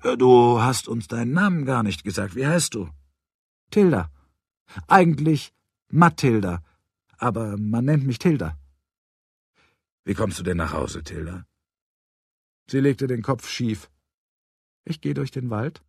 Du hast uns deinen Namen gar nicht gesagt. Wie heißt du? Tilda. Eigentlich Mathilda, aber man nennt mich Tilda. Wie kommst du denn nach Hause, Tilda? Sie legte den Kopf schief. Ich gehe durch den Wald.